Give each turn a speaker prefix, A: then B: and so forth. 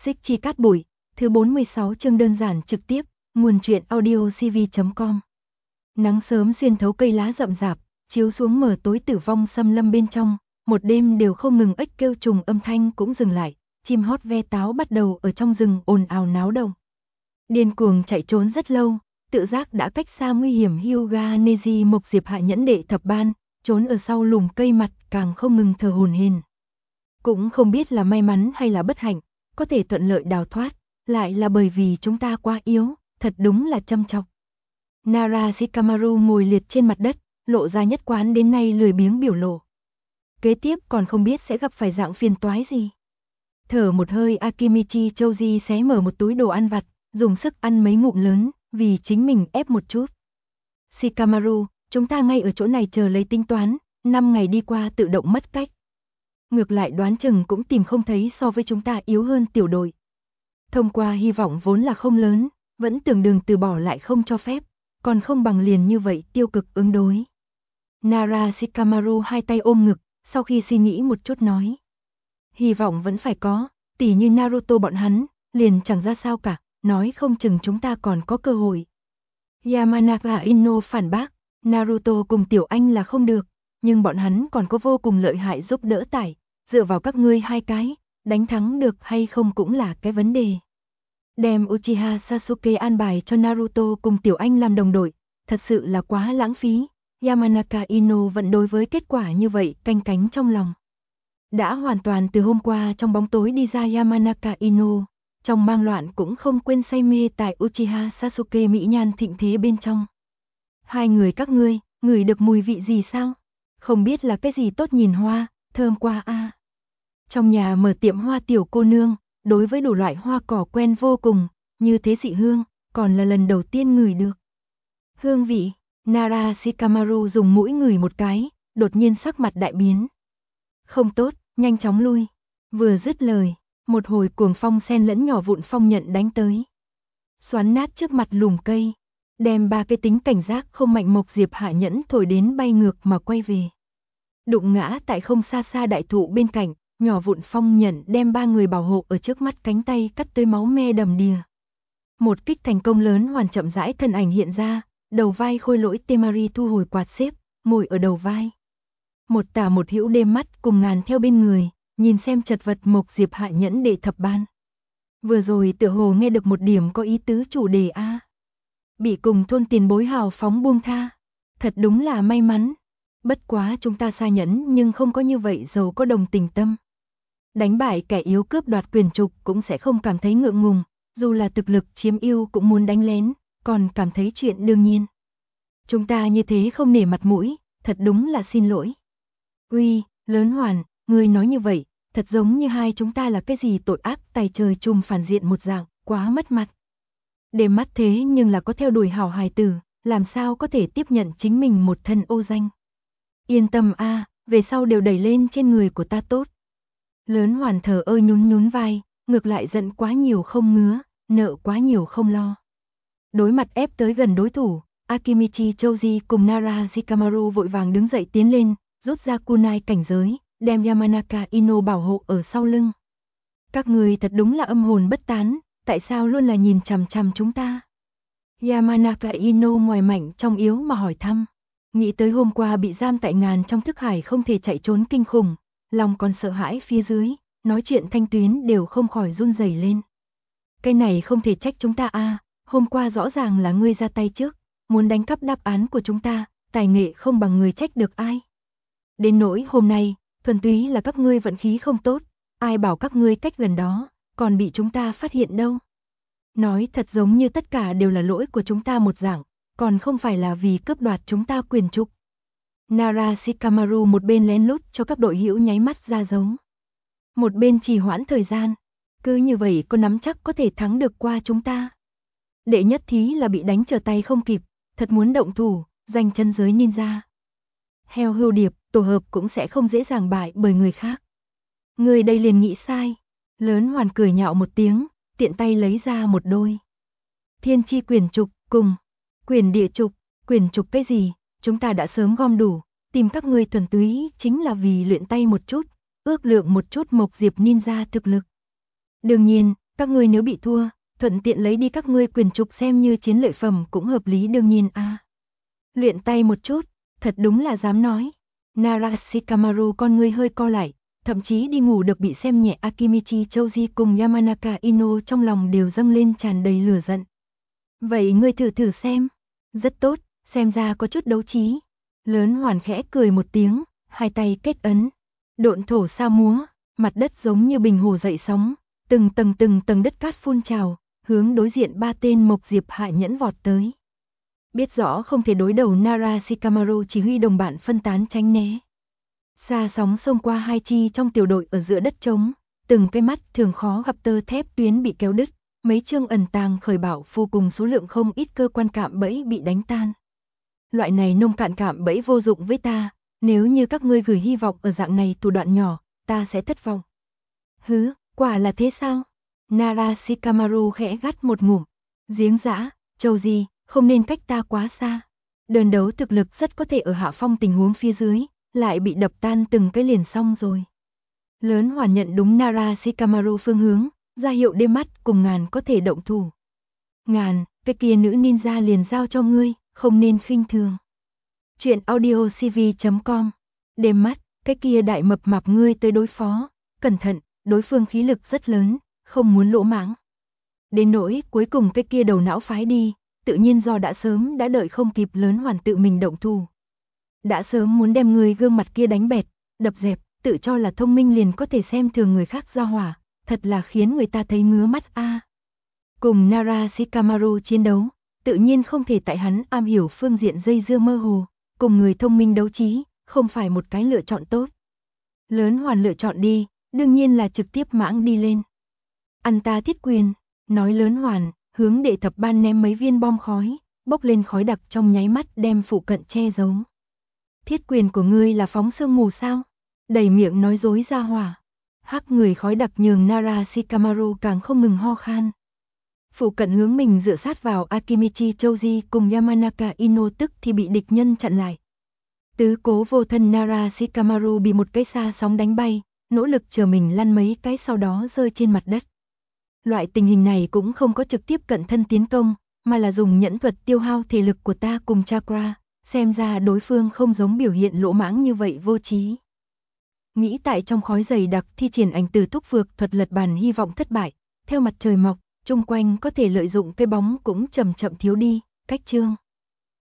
A: Xích chi cát bụi, thứ 46 chương đơn giản trực tiếp, nguồn truyện audiocv.com. Nắng sớm xuyên thấu cây lá rậm rạp, chiếu xuống mờ tối tử vong xâm lâm bên trong, một đêm đều không ngừng ếch kêu trùng âm thanh cũng dừng lại, chim hót ve táo bắt đầu ở trong rừng ồn ào náo động. Điên cuồng chạy trốn rất lâu, tự giác đã cách xa nguy hiểm Hyuga Neji Mộc Diệp Hạ Nhẫn đệ thập ban, trốn ở sau lùm cây mặt càng không ngừng thở hổn hển. Cũng không biết là may mắn hay là bất hạnh, có thể thuận lợi đào thoát, lại là bởi vì chúng ta quá yếu, thật đúng là châm chọc. Nara Shikamaru ngồi liệt trên mặt đất, lộ ra nhất quán đến nay lười biếng biểu lộ. Kế tiếp còn không biết sẽ gặp phải dạng phiền toái gì. Thở một hơi, Akimichi Choji xé mở một túi đồ ăn vặt, dùng sức ăn mấy ngụm lớn, vì chính mình ép một chút. Shikamaru, chúng ta ngay ở chỗ này chờ lấy tính toán, 5 ngày đi qua tự động mất cách. Ngược lại đoán chừng cũng tìm không thấy so với chúng ta yếu hơn tiểu đội. Thông qua hy vọng vốn là không lớn, vẫn tưởng đường từ bỏ lại không cho phép, còn không bằng liền như vậy tiêu cực ứng đối. Nara Shikamaru hai tay ôm ngực, sau khi suy nghĩ một chút nói. Hy vọng vẫn phải có, tỉ như Naruto bọn hắn, liền chẳng ra sao cả, nói không chừng chúng ta còn có cơ hội. Yamanaka Ino phản bác, Naruto cùng Tiểu Anh là không được, nhưng bọn hắn còn có vô cùng lợi hại giúp đỡ tải, dựa vào các ngươi hai cái, đánh thắng được hay không cũng là cái vấn đề. Đem Uchiha Sasuke an bài cho Naruto cùng Tiểu Anh làm đồng đội, thật sự là quá lãng phí. Yamanaka Ino vẫn đối với kết quả như vậy canh cánh trong lòng. Đã hoàn toàn từ hôm qua trong bóng tối đi ra Yamanaka Ino, trong mang loạn cũng không quên say mê tại Uchiha Sasuke mỹ nhan thịnh thế bên trong. Hai người các ngươi, ngửi được mùi vị gì sao? Không biết là cái gì tốt nhìn hoa, thơm quá a. Trong nhà mở tiệm hoa tiểu cô nương, đối với đủ loại hoa cỏ quen vô cùng, như thế dị hương, còn là lần đầu tiên ngửi được. Hương vị, Nara Shikamaru dùng mũi ngửi một cái, đột nhiên sắc mặt đại biến. Không tốt, nhanh chóng lui. Vừa dứt lời, một hồi cuồng phong xen lẫn nhỏ vụn phong nhận đánh tới. Xoắn nát trước mặt lùm cây, đem ba cái tính cảnh giác không mạnh Mộc Diệp Hạ Nhẫn thổi đến bay ngược mà quay về. Đụng ngã tại không xa xa đại thụ bên cạnh, nhỏ vụn phong nhận đem ba người bảo hộ ở trước mắt cánh tay cắt tới máu me đầm đìa. Một kích thành công lớn hoàn chậm rãi thân ảnh hiện ra, đầu vai khôi lỗi Temari thu hồi quạt xếp, ngồi ở đầu vai. Một tả một hữu đêm mắt cùng ngàn theo bên người, nhìn xem chật vật Mộc Diệp Hạ Nhẫn đệ thập ban. Vừa rồi tựa hồ nghe được một điểm có ý tứ chủ đề a. Bị cùng thôn tiền bối hào phóng buông tha. Thật đúng là may mắn. Bất quá chúng ta xa nhẫn nhưng không có như vậy giàu có đồng tình tâm. Đánh bại kẻ yếu cướp đoạt quyền trục cũng sẽ không cảm thấy ngượng ngùng, dù là thực lực chiếm ưu cũng muốn đánh lén, còn cảm thấy chuyện đương nhiên. Chúng ta như thế không nể mặt mũi, thật đúng là xin lỗi. Uy, Lớn Hoàn, ngươi nói như vậy, thật giống như hai chúng ta là cái gì tội ác tài trời trùm phản diện một dạng, quá mất mặt. Để mắt thế nhưng là có theo đuổi hảo hài tử, làm sao có thể tiếp nhận chính mình một thân ô danh. Yên tâm a, về sau đều đẩy lên trên người của ta tốt. Lớn Hoàn thờ ơ nhún nhún vai, ngược lại giận quá nhiều không ngứa, nợ quá nhiều không lo. Đối mặt ép tới gần đối thủ, Akimichi Choji cùng Nara Shikamaru vội vàng đứng dậy tiến lên, rút ra kunai cảnh giới, đem Yamanaka Ino bảo hộ ở sau lưng. Các người thật đúng là âm hồn bất tán, tại sao luôn là nhìn chằm chằm chúng ta? Yamanaka Ino ngoài mạnh trong yếu mà hỏi thăm. Nghĩ tới hôm qua bị giam tại ngàn trong thức hải không thể chạy trốn kinh khủng, lòng còn sợ hãi phía dưới, nói chuyện thanh tuyến đều không khỏi run rẩy lên. Cái này không thể trách chúng ta a, hôm qua rõ ràng là ngươi ra tay trước, muốn đánh cắp đáp án của chúng ta, tài nghệ không bằng người trách được ai. Đến nỗi hôm nay, thuần túy là các ngươi vận khí không tốt, ai bảo các ngươi cách gần đó, còn bị chúng ta phát hiện đâu. Nói thật giống như tất cả đều là lỗi của chúng ta một dạng, còn không phải là vì cướp đoạt chúng ta quyền trục. Nara Shikamaru một bên lén lút cho các đội hữu nháy mắt ra dấu. Một bên trì hoãn thời gian, cứ như vậy có nắm chắc có thể thắng được qua chúng ta. Đệ nhất thí là bị đánh trở tay không kịp, thật muốn động thủ, giành chân giới ninja. Heo hưu điệp, tổ hợp cũng sẽ không dễ dàng bại bởi người khác. Người đây liền nghĩ sai. Lớn Hoàn cười nhạo một tiếng, tiện tay lấy ra một đôi. Thiên chi quyền trục cùng quyền địa trục, quyền trục cái gì, chúng ta đã sớm gom đủ, tìm các ngươi thuần túy chính là vì luyện tay một chút, ước lượng một chút Mộc Diệp ninja thực lực. Đương nhiên, Các ngươi nếu bị thua, thuận tiện lấy đi các ngươi quyền trục xem như chiến lợi phẩm cũng hợp lý đương nhiên a. Luyện tay một chút, thật đúng là dám nói. Narashikamaru con ngươi hơi co lại, thậm chí đi ngủ được bị xem nhẹ Akimichi Choji cùng Yamanaka Ino trong lòng đều dâng lên tràn đầy lửa giận. Vậy ngươi thử xem. Rất tốt, xem ra có chút đấu trí. Lớn Hoàn khẽ cười một tiếng, hai tay kết ấn. Độn thổ sao múa, mặt đất giống như bình hồ dậy sóng, từng tầng đất cát phun trào, hướng đối diện ba tên Mộc Diệp Hạ Nhẫn vọt tới. Biết rõ không thể đối đầu Narashikamaru chỉ huy đồng bạn phân tán tránh né. Xa sóng xông qua hai chi trong tiểu đội ở giữa đất trống, từng cái mắt thường khó gặp tơ thép tuyến bị kéo đứt, mấy chương ẩn tàng khởi bảo phù cùng số lượng không ít cơ quan cạm bẫy bị đánh tan. Loại này nông cạn cạm bẫy vô dụng với ta, nếu như các ngươi gửi hy vọng ở dạng này thủ đoạn nhỏ, ta sẽ thất vọng. Hứ, quả là thế sao? Narashikamaru khẽ gắt một ngụm. Giếng giã, Choji, không nên cách ta quá xa. Đơn đấu thực lực rất có thể ở hạ phong tình huống phía dưới, lại bị đập tan từng cái liền xong rồi. Lớn Hoàn nhận đúng Narashikamaru phương hướng, ra hiệu đêm mắt cùng Ngàn có thể động thủ. Ngàn, cái kia nữ ninja liền giao cho ngươi, không nên khinh thường. Chuyện audiocv.com. Đêm mắt, cái kia đại mập mạp ngươi tới đối phó, cẩn thận, đối phương khí lực rất lớn, không muốn lỗ mãng. Đến nỗi cuối cùng cái kia đầu não phái đi, tự nhiên do đã sớm đã đợi không kịp Lớn Hoàn tự mình động thủ. Đã sớm muốn đem người gương mặt kia đánh bẹt, đập dẹp, tự cho là thông minh liền có thể xem thường người khác ra hỏa, thật là khiến người ta thấy ngứa mắt a. Cùng Narashikamaru chiến đấu, tự nhiên không thể tại hắn am hiểu phương diện dây dưa mơ hồ, cùng người thông minh đấu trí, không phải một cái lựa chọn tốt. Lớn Hoàn lựa chọn đi, đương nhiên là trực tiếp mãng đi lên. Ăn ta thiết quyền, nói Lớn Hoàn, hướng đệ thập ban ném mấy viên bom khói, bốc lên khói đặc trong nháy mắt đem phụ cận che giấu. Thiết quyền của ngươi là phóng sương mù sao? Đầy miệng nói dối ra hỏa. Hắc người khói đặc nhường Narashikamaru càng không ngừng ho khan. Phụ cận hướng mình dựa sát vào Akimichi Choji cùng Yamanaka Ino tức thì bị địch nhân chặn lại. Tứ cố vô thân Narashikamaru bị một cái xa sóng đánh bay, nỗ lực chờ mình lăn mấy cái sau đó rơi trên mặt đất. Loại tình hình này cũng không có trực tiếp cận thân tiến công, mà là dùng nhẫn thuật tiêu hao thể lực của ta cùng chakra, xem ra đối phương không giống biểu hiện lỗ mãng như vậy vô trí. Nghĩ tại trong khói dày đặc thi triển ảnh từ thúc vượt thuật lật bàn hy vọng thất bại, theo mặt trời mọc, chung quanh có thể lợi dụng cây bóng cũng chậm chậm thiếu đi, cách chương.